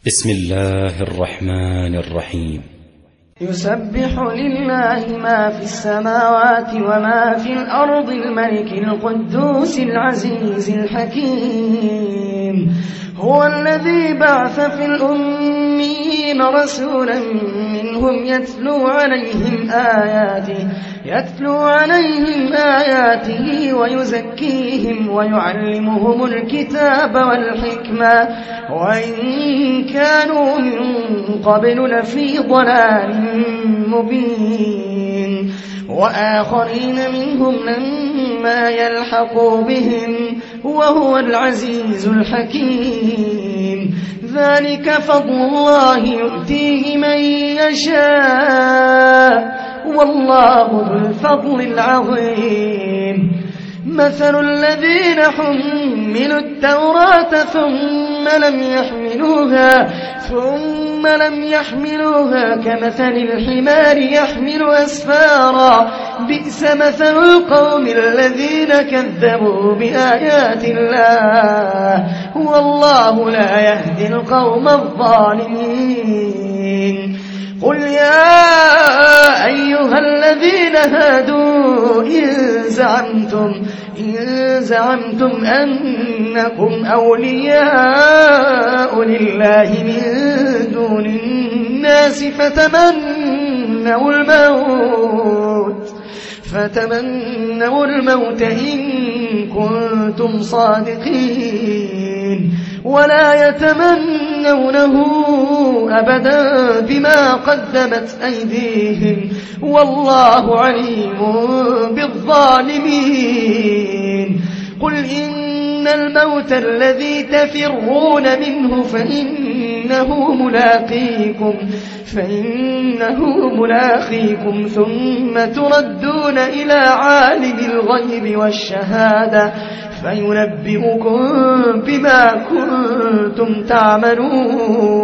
بسم الله الرحمن الرحيم. يسبح لله ما في السماوات وما في الأرض الملك القدوس العزيز الحكيم. هو الذي بعث في الأميين رسولا منهم يتلو عليهم آياته ويزكيهم ويعلمهم الكتاب والحكمة وإن كانوا من قبل لفي ضلال مبين. وآخرين منهم لما يلحقوا بهم وهو العزيز الحكيم. ذلك فضل الله يؤتيه من يشاء والله ذو الفضل العظيم. مثل الذين حملوا التوراة ثم لم يحملوها كمثل الحمار يحمل أسفارا بئس مثل القوم الذين كذبوا بآيات الله والله لا يهدي القوم الظالمين. قل يا أيها الذين هادوا إن زعمتم أنكم أولياء لله من دون الناس فتمنوا الموت إن كنتم صادقين ولا يتمنونه أبدا بما قدمت أيديهم والله عليم بالظالمين. قل إن الموت الذي تفرون منه فإنه ملاقيكم ثم تردون إلى عالم الغيب والشهادة فينبئكم بما كنتم تعملون.